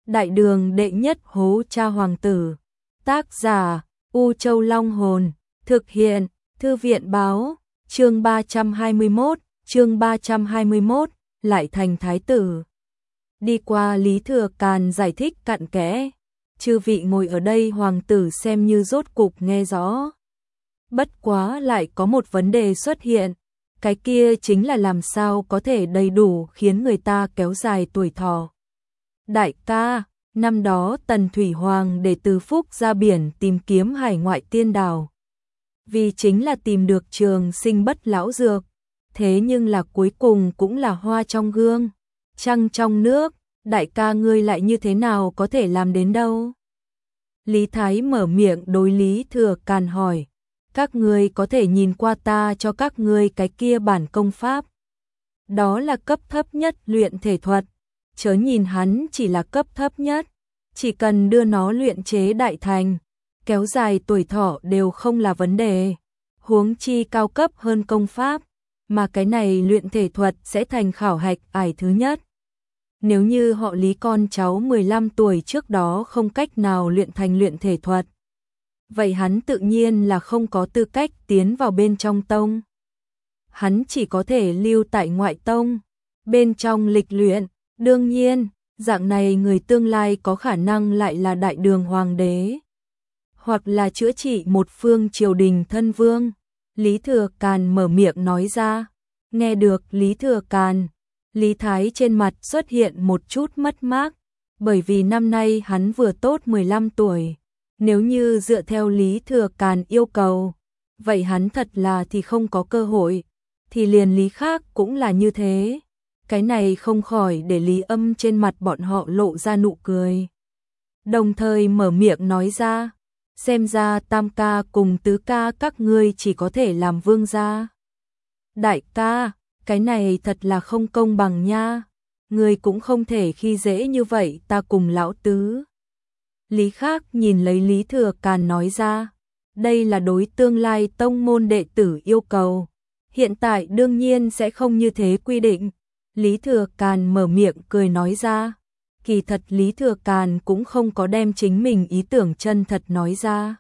Đại đường đệ nhất hố cha hoàng tử. Tác giả U Châu Long Hồn. Thực hiện Thư viện Báo. Chương 321, lại thành thái tử. Đi qua Lý Thừa Càn giải thích cặn kẽ. Chư vị ngồi ở đây hoàng tử xem như rốt cục nghe rõ. Bất quá lại có một vấn đề xuất hiện. Cái kia chính là làm sao có thể đầy đủ khiến người ta kéo dài tuổi thọ. Đại ca, năm đó Tần Thủy Hoàng để Từ Phúc ra biển tìm kiếm hải ngoại tiên đảo. Vì chính là tìm được trường sinh bất lão dược. Thế nhưng là cuối cùng cũng là hoa trong gương, trăng trong nước. Đại ca ngươi lại như thế nào có thể làm đến đâu? Lý Thái mở miệng đối Lý Thừa Càn hỏi. Các ngươi có thể nhìn qua ta cho các ngươi cái kia bản công pháp. Đó là cấp thấp nhất luyện thể thuật. Chớ nhìn hắn chỉ là cấp thấp nhất. Chỉ cần đưa nó luyện chế đại thành, kéo dài tuổi thọ đều không là vấn đề. Huống chi cao cấp hơn công pháp. Mà cái này luyện thể thuật sẽ thành khảo hạch ải thứ nhất. Nếu như họ Lý con cháu 15 tuổi trước đó không cách nào luyện thành luyện thể thuật, vậy hắn tự nhiên là không có tư cách tiến vào bên trong tông. Hắn chỉ có thể lưu tại ngoại tông, bên trong lịch luyện. Đương nhiên, dạng này người tương lai có khả năng lại là đại đường hoàng đế, hoặc là chữa trị một phương triều đình thân vương. Lý Thừa Càn mở miệng nói ra. Nghe được Lý Thừa Càn, Lý Thái trên mặt xuất hiện một chút mất mát, bởi vì năm nay hắn vừa tốt 15 tuổi. Nếu như dựa theo Lý Thừa Càn yêu cầu, vậy hắn thật là thì không có cơ hội, thì liền Lý khác cũng là như thế. Cái này không khỏi để Lý Âm trên mặt bọn họ lộ ra nụ cười. Đồng thời mở miệng nói ra, xem ra tam ca cùng tứ ca các ngươi chỉ có thể làm vương gia. Đại ca, cái này thật là không công bằng nha. Ngươi cũng không thể khi dễ như vậy ta cùng lão tứ. Lý khác nhìn lấy Lý Thừa Càn nói ra, đây là đối tương lai tông môn đệ tử yêu cầu. Hiện tại đương nhiên sẽ không như thế quy định. Lý Thừa Càn mở miệng cười nói ra. Kỳ thật Lý Thừa Càn cũng không có đem chính mình ý tưởng chân thật nói ra.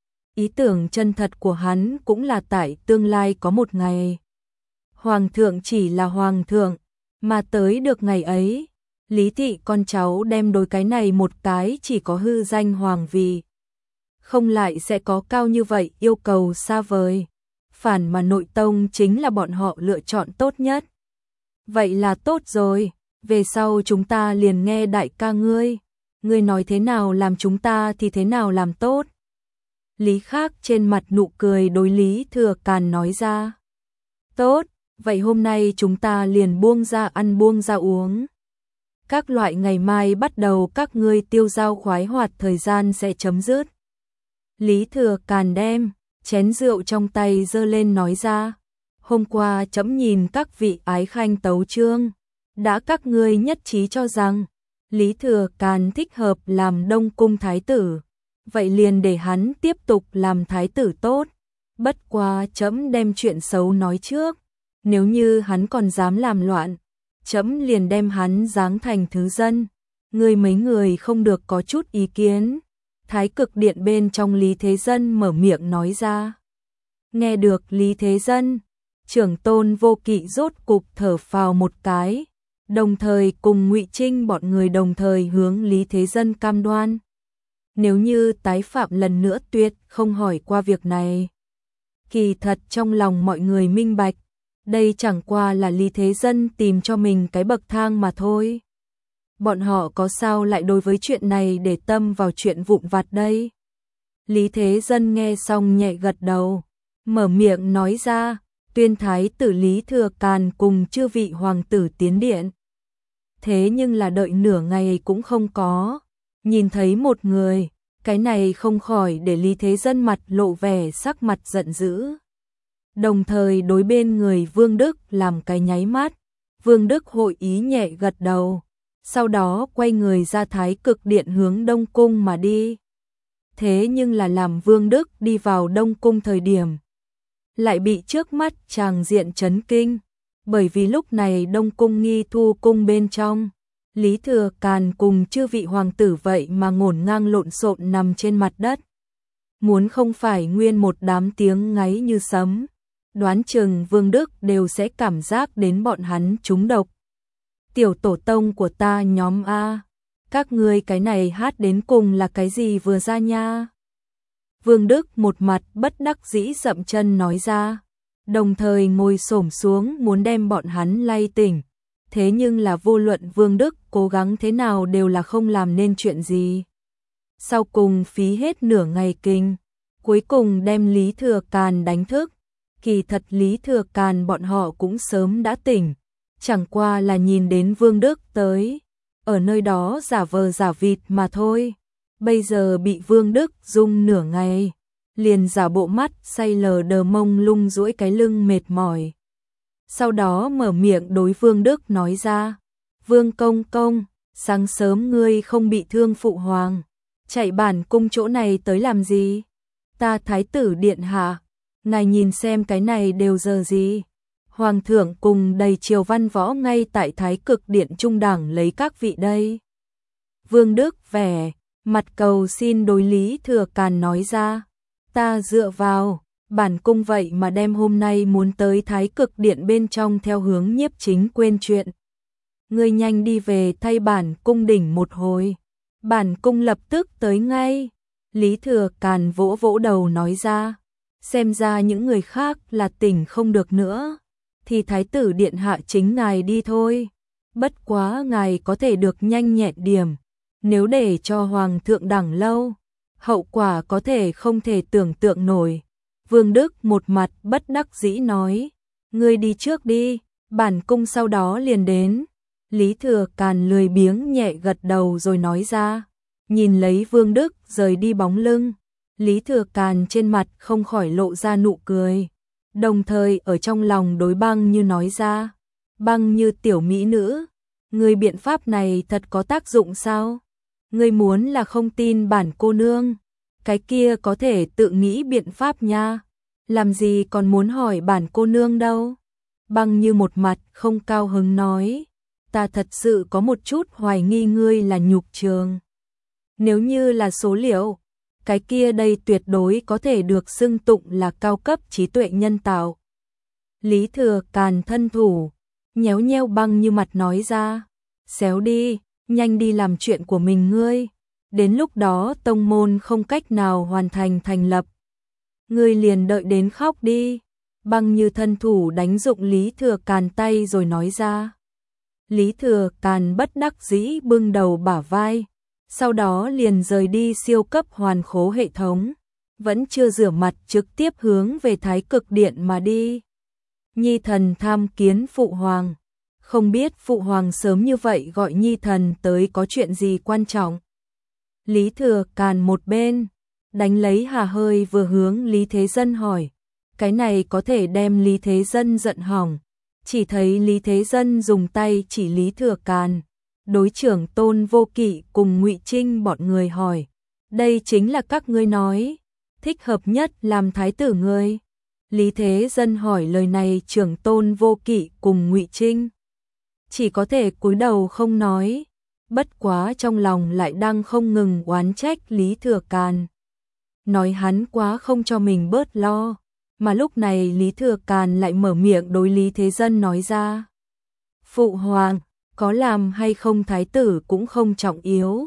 Ý tưởng chân thật của hắn cũng là tại tương lai có một ngày hoàng thượng chỉ là hoàng thượng, mà tới được ngày ấy, Lý thị con cháu đem đối cái này một cái chỉ có hư danh hoàng vị, không lại sẽ có cao như vậy yêu cầu xa vời. Phản mà nội tông chính là bọn họ lựa chọn tốt nhất. Vậy là tốt rồi, về sau chúng ta liền nghe đại ca ngươi. Ngươi nói thế nào làm chúng ta thì thế nào làm tốt. Lý khác trên mặt nụ cười đối Lý Thừa Càn nói ra. Tốt, vậy hôm nay chúng ta liền buông ra ăn buông ra uống. Các loại ngày mai bắt đầu các ngươi tiêu dao khoái hoạt thời gian sẽ chấm dứt. Lý Thừa Càn đem chén rượu trong tay giơ lên nói ra. Hôm qua trẫm nhìn các vị ái khanh tấu chương, đã các ngươi nhất trí cho rằng Lý Thừa Càn thích hợp làm Đông Cung thái tử, vậy liền để hắn tiếp tục làm thái tử tốt. Bất quá trẫm đem chuyện xấu nói trước, nếu như hắn còn dám làm loạn, trẫm liền đem hắn giáng thành thứ dân. Ngươi mấy người không được có chút ý kiến. Thái Cực Điện bên trong Lý Thế Dân mở miệng nói ra. Nghe được Lý Thế Dân, Trưởng tôn Vô Kỵ rốt cục thở phào một cái, đồng thời cùng Ngụy Trinh bọn người đồng thời hướng Lý Thế Dân cam đoan. Nếu như tái phạm lần nữa tuyệt không hỏi qua việc này. Kỳ thật trong lòng mọi người minh bạch, đây chẳng qua là Lý Thế Dân tìm cho mình cái bậc thang mà thôi. Bọn họ có sao lại đối với chuyện này để tâm vào chuyện vụn vặt đây. Lý Thế Dân nghe xong nhẹ gật đầu, mở miệng nói ra. Tuyên thái tử Lý Thừa Càn cùng chư vị hoàng tử tiến điện. Thế nhưng là đợi nửa ngày cũng không có. Nhìn thấy một người, cái này không khỏi để Lý Thế Dân mặt lộ vẻ sắc mặt giận dữ. Đồng thời đối bên người Vương Đức làm cái nháy mắt. Vương Đức hội ý nhẹ gật đầu. Sau đó quay người ra Thái Cực Điện hướng Đông Cung mà đi. Thế nhưng là làm Vương Đức đi vào Đông Cung thời điểm, lại bị trước mắt tràng diện chấn kinh, bởi vì lúc này Đông Cung Nghi Thu cung bên trong, Lý Thừa Càn cùng chư vị hoàng tử vậy mà ngổn ngang lộn xộn nằm trên mặt đất. Muốn không phải nguyên một đám tiếng ngáy như sấm, đoán chừng Vương Đức đều sẽ cảm giác đến bọn hắn trúng độc. Tiểu tổ tông của ta nhóm A, các ngươi cái này hát đến cùng là cái gì vừa ra nha? Vương Đức một mặt bất đắc dĩ dậm chân nói ra, đồng thời ngồi xổm xuống muốn đem bọn hắn lay tỉnh. Thế nhưng là vô luận Vương Đức cố gắng thế nào đều là không làm nên chuyện gì. Sau cùng phí hết nửa ngày kinh, cuối cùng đem Lý Thừa Càn đánh thức. Kỳ thật Lý Thừa Càn bọn họ cũng sớm đã tỉnh, chẳng qua là nhìn đến Vương Đức tới, ở nơi đó giả vờ giả vịt mà thôi. Bây giờ bị Vương Đức rung nửa ngày, liền giả bộ mắt say lờ đờ mông lung duỗi cái lưng mệt mỏi. Sau đó mở miệng đối Vương Đức nói ra, Vương công công, sáng sớm ngươi không bị thương phụ hoàng, chạy bản cung chỗ này tới làm gì? Ta thái tử điện hạ, ngài nhìn xem cái này đều giờ gì? Hoàng thượng cùng đầy triều văn võ ngay tại Thái Cực Điện trung đẳng lấy các vị đây. Vương Đức vẻ mặt cầu xin đối Lý Thừa Càn nói ra, ta dựa vào bản cung vậy mà đem hôm nay muốn tới Thái Cực Điện bên trong theo hướng nhiếp chính quên chuyện. Ngươi nhanh đi về thay bản cung đỉnh một hồi, bản cung lập tức tới ngay. Lý Thừa Càn vỗ vỗ đầu nói ra, xem ra những người khác là tỉnh không được nữa, thì thái tử điện hạ chính ngài đi thôi. Bất quá ngài có thể được nhanh nhẹn điểm, nếu để cho hoàng thượng đẳng lâu, hậu quả có thể không thể tưởng tượng nổi. Vương Đức một mặt bất đắc dĩ nói, ngươi đi trước đi, bản cung sau đó liền đến. Lý Thừa Càn lười biếng nhẹ gật đầu rồi nói ra, nhìn lấy Vương Đức rời đi bóng lưng, Lý Thừa Càn trên mặt không khỏi lộ ra nụ cười, đồng thời ở trong lòng đối Băng Như nói ra, Băng Như tiểu mỹ nữ, ngươi biện pháp này thật có tác dụng sao? Ngươi muốn là không tin bản cô nương, cái kia có thể tự nghĩ biện pháp nha, làm gì còn muốn hỏi bản cô nương đâu. Băng Như một mặt không cao hứng nói, ta thật sự có một chút hoài nghi ngươi là nhục trường. Nếu như là số liệu, cái kia đây tuyệt đối có thể được xưng tụng là cao cấp trí tuệ nhân tạo. Lý Thừa Càn thân thủ, nhéo nheo Băng Như mặt nói ra, xéo đi, nhanh đi làm chuyện của mình ngươi, đến lúc đó tông môn không cách nào hoàn thành thành lập. Ngươi liền đợi đến khóc đi. Băng Như thân thủ đánh dụng Lý Thừa Càn tay rồi nói ra. Lý Thừa Càn bất đắc dĩ bưng đầu bả vai, sau đó liền rời đi siêu cấp hoàn khố hệ thống, vẫn chưa rửa mặt trực tiếp hướng về Thái Cực Điện mà đi. Nhi thần tham kiến phụ hoàng, không biết phụ hoàng sớm như vậy gọi Nhi thần tới có chuyện gì quan trọng. Lý Thừa Càn một bên đánh lấy hà hơi vừa hướng Lý Thế Dân hỏi, cái này có thể đem Lý Thế Dân giận hỏng. Chỉ thấy Lý Thế Dân dùng tay chỉ Lý Thừa Càn, đối trưởng Tôn Vô Kỵ cùng Ngụy Trinh bọn người hỏi, đây chính là các ngươi nói thích hợp nhất làm thái tử ngươi. Lý Thế Dân hỏi lời này, trưởng Tôn Vô Kỵ cùng Ngụy Trinh chỉ có thể cúi đầu không nói, bất quá trong lòng lại đang không ngừng oán trách Lý Thừa Càn, nói hắn quá không cho mình bớt lo. Mà lúc này Lý Thừa Càn lại mở miệng đối Lý Thế Dân nói ra, phụ hoàng, có làm hay không thái tử cũng không trọng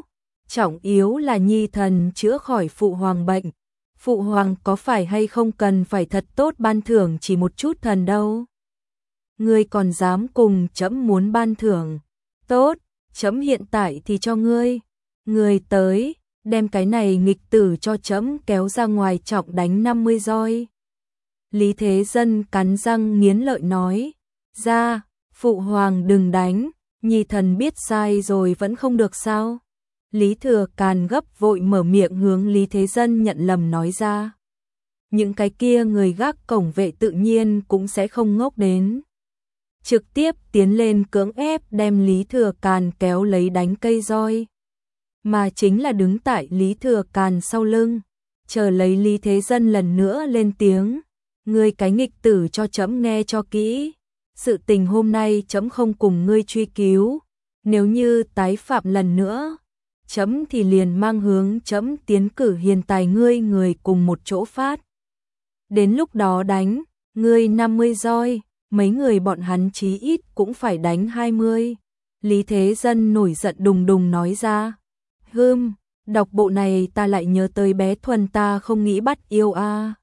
yếu là Nhi thần chữa khỏi phụ hoàng bệnh. Phụ hoàng có phải hay không cần phải thật tốt ban thưởng chỉ một chút thần đâu. Ngươi còn dám cùng trẫm muốn ban thưởng, tốt, trẫm hiện tại thì cho ngươi tới, đem cái này nghịch tử cho trẫm kéo ra ngoài trọng đánh 50 roi. Lý Thế Dân cắn răng nghiến lợi nói, ra, phụ hoàng đừng đánh, Nhi thần biết sai rồi vẫn không được sao. Lý Thừa Càn gấp vội mở miệng hướng Lý Thế Dân nhận lầm nói ra. Những cái kia người gác cổng vệ tự nhiên cũng sẽ không ngốc đến, trực tiếp tiến lên cưỡng ép đem Lý Thừa Càn kéo lấy đánh cây roi, mà chính là đứng tại Lý Thừa Càn sau lưng, chờ lấy Lý Thế Dân lần nữa lên tiếng. Ngươi cái nghịch tử cho trẫm nghe cho kỹ, sự tình hôm nay trẫm không cùng ngươi truy cứu, Nếu như tái phạm lần nữa, chấm thì liền mang hướng chấm tiến cử hiền tài ngươi người cùng một chỗ phát. Đến lúc đó đánh, ngươi 50 roi, mấy người bọn hắn chí ít cũng phải đánh 20. Lý Thế Dân nổi giận đùng đùng nói ra. Đọc bộ này ta lại nhớ tới bé Thuần ta không nghĩ bắt yêu a.